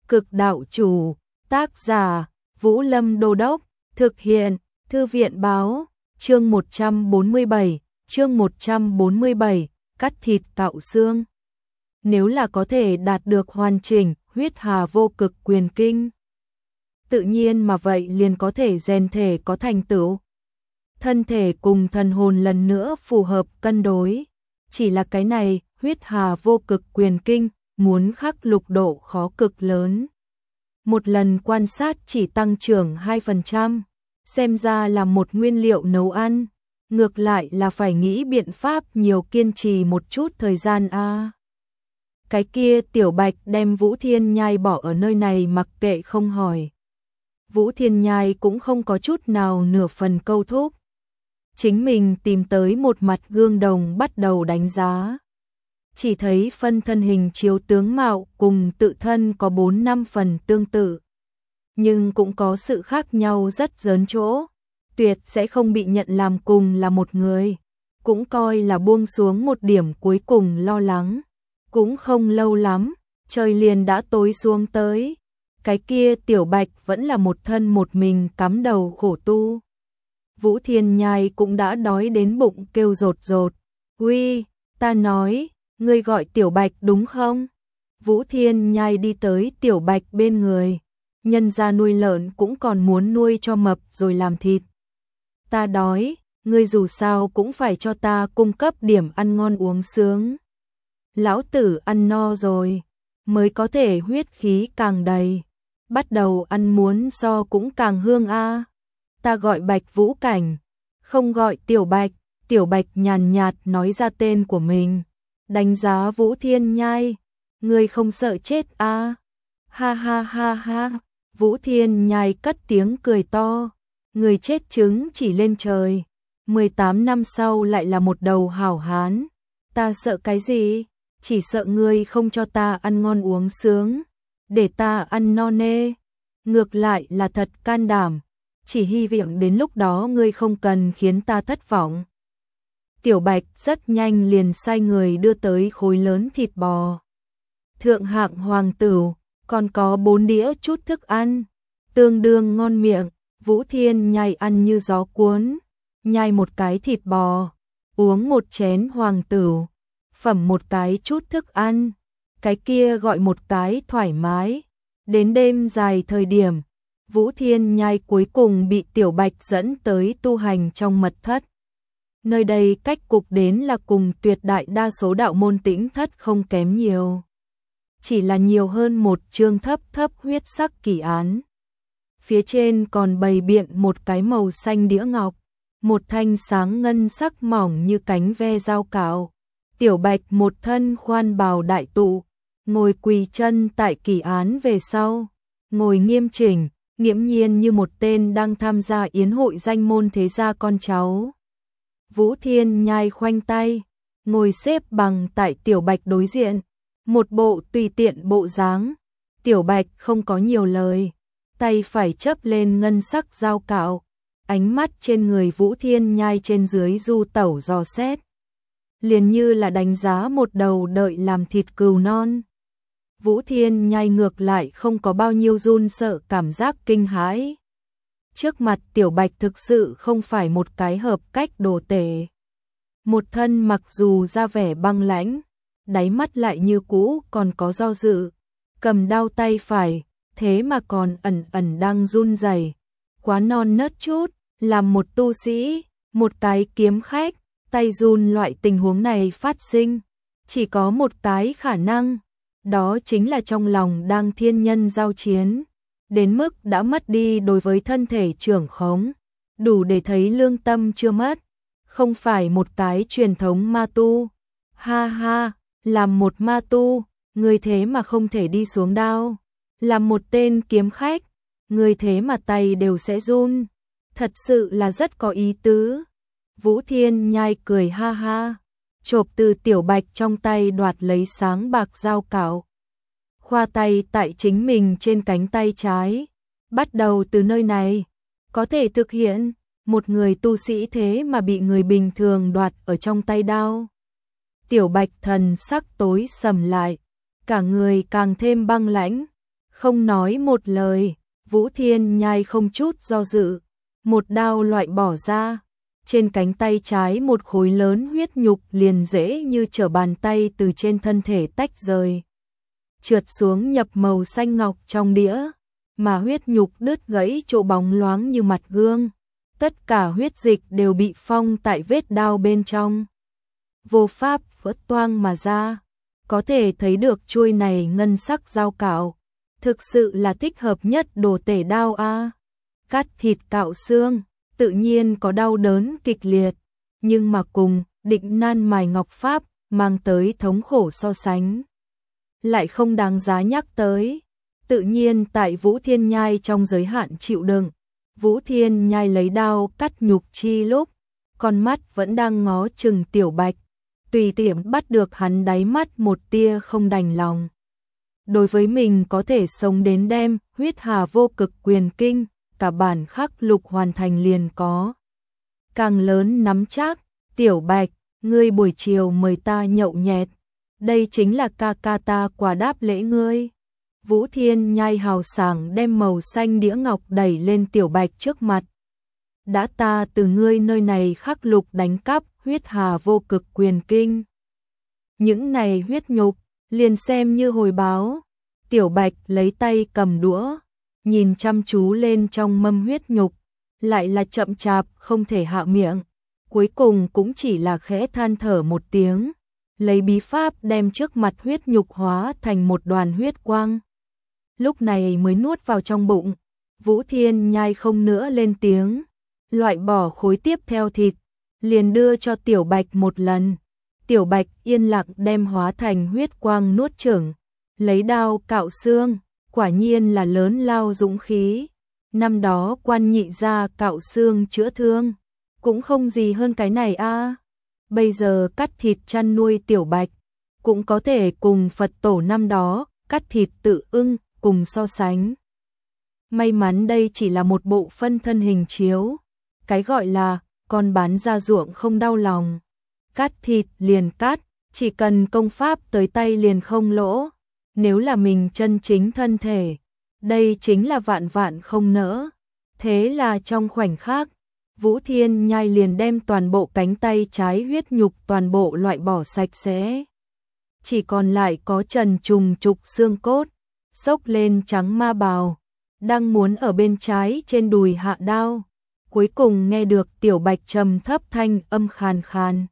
Cực đạo chủ, tác giả, Vũ Lâm Đô Đốc, thực hiện, Thư viện báo, chương 147, cắt thịt cạo xương. Nếu là có thể đạt được hoàn chỉnh huyết hà vô cực quyền kinh, tự nhiên mà vậy liền có thể rèn thể có thành tựu. Thân thể cùng thần hồn lần nữa phù hợp cân đối. Chỉ là cái này, huyết hà vô cực quyền kinh, muốn khắc lục độ khó cực lớn. Một lần quan sát chỉ tăng trưởng 2%, xem ra là một nguyên liệu nấu ăn. Ngược lại là phải nghĩ biện pháp nhiều kiên trì một chút thời gian a. Cái kia Tiểu Bạch đem Vũ Thiên Nhai bỏ ở nơi này mặc kệ không hỏi. Vũ Thiên Nhai cũng không có chút nào nửa phần câu thúc. Chính mình tìm tới một mặt gương đồng bắt đầu đánh giá. Chỉ thấy phân thân hình chiếu tướng mạo cùng tự thân có 4-5 phần tương tự. Nhưng cũng có sự khác nhau rất lớn chỗ. Tuyệt sẽ không bị nhận làm cùng là một người. Cũng coi là buông xuống một điểm cuối cùng lo lắng. Cũng không lâu lắm, trời liền đã tối xuống tới. Cái kia Tiểu Bạch vẫn là một thân một mình cắm đầu khổ tu. Vũ Thiên Nhai cũng đã đói đến bụng kêu rột rột. Uy, ta nói, ngươi gọi Tiểu Bạch đúng không? Vũ Thiên Nhai đi tới Tiểu Bạch bên người. Nhân gia nuôi lợn cũng còn muốn nuôi cho mập rồi làm thịt. Ta đói, ngươi dù sao cũng phải cho ta cung cấp điểm ăn ngon uống sướng. Lão tử ăn no rồi, mới có thể huyết khí càng đầy. Bắt đầu ăn muốn so cũng càng hương a. Ta gọi Bạch Vũ Cảnh, không gọi Tiểu Bạch. Tiểu Bạch nhàn nhạt nói ra tên của mình. Đánh giá Vũ Thiên Nhai, ngươi không sợ chết a? Ha ha ha ha. Vũ Thiên Nhai cất tiếng cười to. Người chết trứng chỉ lên trời. 18 năm sau lại là một đầu hảo hán. Ta sợ cái gì? Chỉ sợ ngươi không cho ta ăn ngon uống sướng, để ta ăn no nê. Ngược lại là thật can đảm, chỉ hy vọng đến lúc đó ngươi không cần khiến ta thất vọng. Tiểu Bạch rất nhanh liền sai người đưa tới khối lớn thịt bò. Thượng hạng hoàng tửu, còn có 4 đĩa chút thức ăn, tương đương ngon miệng. Vũ Thiên Nhai ăn như gió cuốn, nhai một cái thịt bò, uống một chén hoàng tửu, phẩm một cái chút thức ăn, cái kia gọi một cái thoải mái. Đến đêm dài thời điểm, Vũ Thiên Nhai cuối cùng bị Tiểu Bạch dẫn tới tu hành trong mật thất. Nơi đây cách cục đến là cùng tuyệt đại đa số đạo môn Tĩnh Thất không kém nhiều. Chỉ là nhiều hơn một chương thấp thấp huyết sắc kỳ án. Phía trên còn bày biện một cái màu xanh đĩa ngọc, một thanh sáng ngân sắc mỏng như cánh ve dao cạo. Tiểu Bạch một thân khoan bào đại tụ, ngồi quỳ chân tại kỳ án về sau, ngồi nghiêm chỉnh, nghiễm nhiên như một tên đang tham gia yến hội danh môn thế gia con cháu. Vũ Thiên Nhai khoanh tay, ngồi xếp bằng tại Tiểu Bạch đối diện, một bộ tùy tiện bộ dáng. Tiểu Bạch không có nhiều lời, tay phải chớp lên ngân sắc dao cạo, ánh mắt trên người Vũ Thiên Nhai trên dưới du tẩu dò xét. Liền như là đánh giá một đầu đợi làm thịt cừu non. Vũ Thiên Nhai ngược lại không có bao nhiêu run sợ cảm giác kinh hãi. Trước mặt Tiểu Bạch thực sự không phải một cái hợp cách đồ tể. Một thân mặc dù ra vẻ băng lãnh, đáy mắt lại như cũ còn có do dự. Cầm đao tay phải, thế mà còn ẩn ẩn đang run rẩy. Quá non nớt chút, làm một tu sĩ, một cái kiếm khách. Tay run loại tình huống này phát sinh, chỉ có một cái khả năng, đó chính là trong lòng đang thiên nhân giao chiến, đến mức đã mất đi đối với thân thể trưởng khống, đủ để thấy lương tâm chưa mất, không phải một cái truyền thống ma tu. Ha ha, làm một ma tu, người thế mà không thể đi xuống đao, làm một tên kiếm khách, người thế mà tay đều sẽ run, thật sự là rất có ý tứ. Vũ Thiên Nhai cười ha ha, chộp từ Tiểu Bạch trong tay đoạt lấy sáng bạc dao cạo. Khoa tay tại chính mình trên cánh tay trái. Bắt đầu từ nơi này, có thể thực hiện, một người tu sĩ thế mà bị người bình thường đoạt ở trong tay đao. Tiểu Bạch thần sắc tối sầm lại, cả người càng thêm băng lãnh, Không nói một lời, Vũ Thiên Nhai không chút do dự, một đao loại bỏ ra. Trên cánh tay trái một khối lớn huyết nhục liền dễ như trở bàn tay từ trên thân thể tách rời, trượt xuống nhập màu xanh ngọc trong đĩa, mà huyết nhục đứt gãy chỗ bóng loáng như mặt gương. Tất cả huyết dịch đều bị phong tại vết đao bên trong, vô pháp vỡ toang mà ra. Có thể thấy được chuôi này ngân sắc dao cạo, thực sự là thích hợp nhất đồ tể đao a. Cắt thịt cạo xương, tự nhiên có đau đớn kịch liệt, nhưng mà cùng Định Nan mài ngọc pháp mang tới thống khổ so sánh, lại không đáng giá nhắc tới. Tự nhiên tại Vũ Thiên Nhai trong giới hạn chịu đựng, Vũ Thiên Nhai lấy đao cắt nhục chi lúc, con mắt vẫn đang ngó chừng Tiểu Bạch, tùy tiện bắt được hắn đáy mắt một tia không đành lòng. Đối với mình có thể sống đến đem huyết hà vô cực quyền kinh, cả bản khắc lục hoàn thành liền có càng lớn nắm chắc. Tiểu Bạch, ngươi buổi chiều mời ta nhậu nhẹt, đây chính là ca ca ta quà đáp lễ ngươi. Vũ Thiên Nhai hào sảng đem màu xanh đĩa ngọc đẩy lên Tiểu Bạch trước mặt. Đã ta từ ngươi nơi này khắc lục đánh cắp huyết hà vô cực quyền kinh, những này huyết nhục liền xem như hồi báo. Tiểu Bạch lấy tay cầm đũa, nhìn chăm chú lên trong mâm huyết nhục, lại là chậm chạp không thể hạ miệng, cuối cùng cũng chỉ là khẽ than thở một tiếng, lấy bí pháp đem trước mặt huyết nhục hóa thành một đoàn huyết quang. Lúc này mới nuốt vào trong bụng. Vũ Thiên Nhai không nữa lên tiếng, loại bỏ khối tiếp theo thịt, liền đưa cho Tiểu Bạch một lần. Tiểu Bạch yên lặng đem hóa thành huyết quang nuốt chửng, lấy đao cạo xương, quả nhiên là lớn lao dũng khí. Năm đó Quan Nhị gia cạo xương chữa thương, cũng không gì hơn cái này a. Bây giờ cắt thịt chăn nuôi Tiểu Bạch, cũng có thể cùng Phật tổ năm đó cắt thịt tự ưng cùng so sánh. May mắn đây chỉ là một bộ phân thân hình chiếu, cái gọi là con bán ra ruộng không đau lòng, cắt thịt liền cắt, chỉ cần công pháp tới tay liền không lỗ. Nếu là mình chân chính thân thể, đây chính là vạn vạn không nỡ. Thế là trong khoảnh khắc, Vũ Thiên Nhai liền đem toàn bộ cánh tay trái huyết nhục toàn bộ loại bỏ sạch sẽ, chỉ còn lại có trần trùng trục xương cốt, xốc lên trắng ma bào, đang muốn ở bên trái trên đùi hạ đao. Cuối cùng nghe được Tiểu Bạch trầm thấp thanh âm khàn khàn.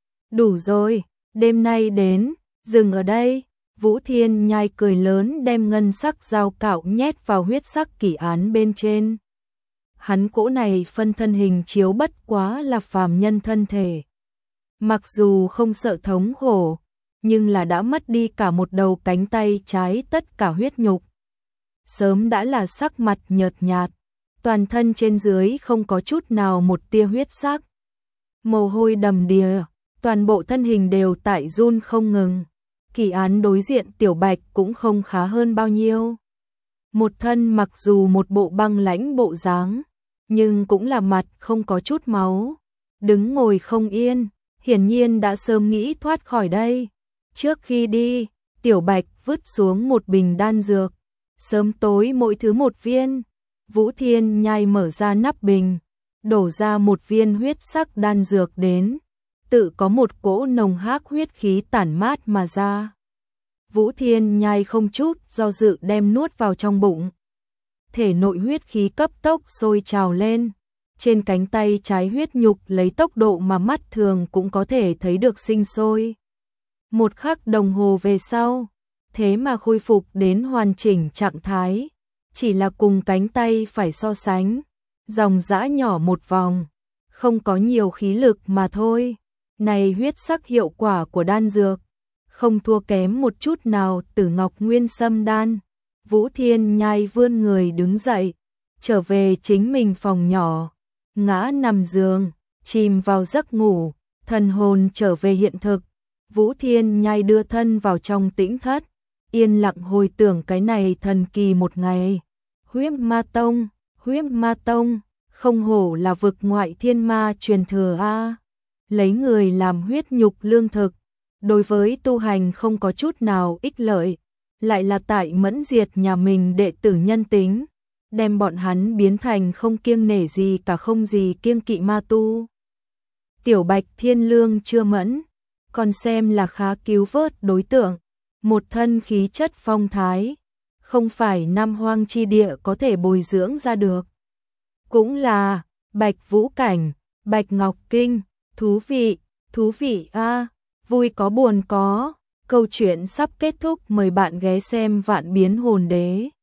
Đủ rồi, đêm nay đến, dừng ở đây. Vũ Thiên Nhai cười lớn đem ngân sắc dao cạo nhét vào huyết sắc kỷ án bên trên. Hắn cỗ này phân thân hình chiếu bất quá là phàm nhân thân thể. Mặc dù không sợ thống khổ, nhưng là đã mất đi cả một đầu cánh tay trái tất cả huyết nhục. Sớm đã là sắc mặt nhợt nhạt, toàn thân trên dưới không có chút nào một tia huyết sắc. Mồ hôi đầm đìa, toàn bộ thân hình đều tại run không ngừng. Kỳ án đối diện Tiểu Bạch cũng không khá hơn bao nhiêu. Một thân mặc dù một bộ băng lãnh bộ dáng, nhưng cũng là mặt không có chút máu, đứng ngồi không yên, hiển nhiên đã sớm nghĩ thoát khỏi đây. Trước khi đi, Tiểu Bạch vứt xuống một bình đan dược, sớm tối mỗi thứ một viên. Vũ Thiên Nhai mở ra nắp bình, đổ ra một viên huyết sắc đan dược đến, tự có một cỗ nồng hắc huyết khí tản mát mà ra. Vũ Thiên Nhai không chút do dự đem nuốt vào trong bụng. Thể nội huyết khí cấp tốc sôi trào lên, trên cánh tay trái huyết nhục lấy tốc độ mà mắt thường cũng có thể thấy được sinh sôi. Một khắc đồng hồ về sau, thế mà khôi phục đến hoàn chỉnh trạng thái, chỉ là cùng cánh tay phải so sánh, dòng dã nhỏ một vòng, không có nhiều khí lực mà thôi. Này huyết sắc hiệu quả của đan dược, không thua kém một chút nào Tử Ngọc Nguyên Sâm đan. Vũ Thiên Nhai vươn người đứng dậy, trở về chính mình phòng nhỏ, ngã nằm giường, chìm vào giấc ngủ, thần hồn trở về hiện thực. Vũ Thiên Nhai đưa thân vào trong tĩnh thất, yên lặng hồi tưởng cái này thần kỳ một ngày. Huyết Ma Tông, không hổ là vực ngoại thiên ma truyền thừa a. Lấy người làm huyết nhục lương thực, đối với tu hành không có chút nào ích lợi, lại là tại Mẫn Diệt nhà mình đệ tử nhân tính, đem bọn hắn biến thành không kiêng nể gì cả, không gì kiêng kỵ ma tu. Tiểu Bạch Thiên Lương chưa mẫn, còn xem là khá cứu vớt đối tượng, một thân khí chất phong thái, không phải Nam Hoang chi địa có thể bồi dưỡng ra được. Cũng là Bạch Vũ Cảnh, Bạch Ngọc Kinh, thú vị a, vui có buồn có. Câu chuyện sắp kết thúc, mời bạn ghé xem Vạn Biến Hồn Đế.